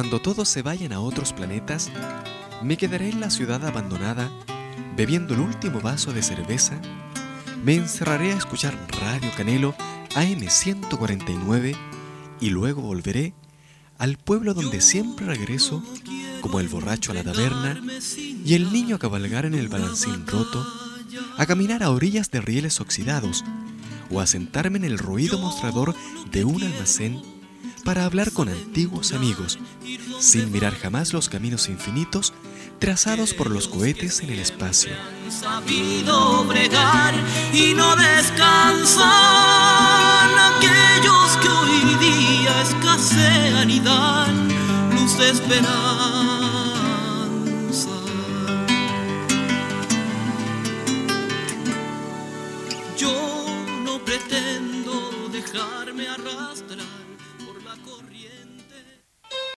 Cuando todos se vayan a otros planetas, me quedaré en la ciudad abandonada, bebiendo el último vaso de cerveza. Me encerraré a escuchar Radio Canelo AM 149 y luego volveré al pueblo donde siempre regreso, como el borracho a la taberna y el niño a cabalgar en el balancín roto, a caminar a orillas de rieles oxidados o a sentarme en el roído mostrador de un almacén para hablar con antiguos amigos, sin mirar jamás los caminos infinitos trazados por los cohetes en el espacio. Sabido bregar y no descansan aquellos que hoy día escasean y dan luz de esperanza. Yo no pretendo dejarme arrastrar por la corriente.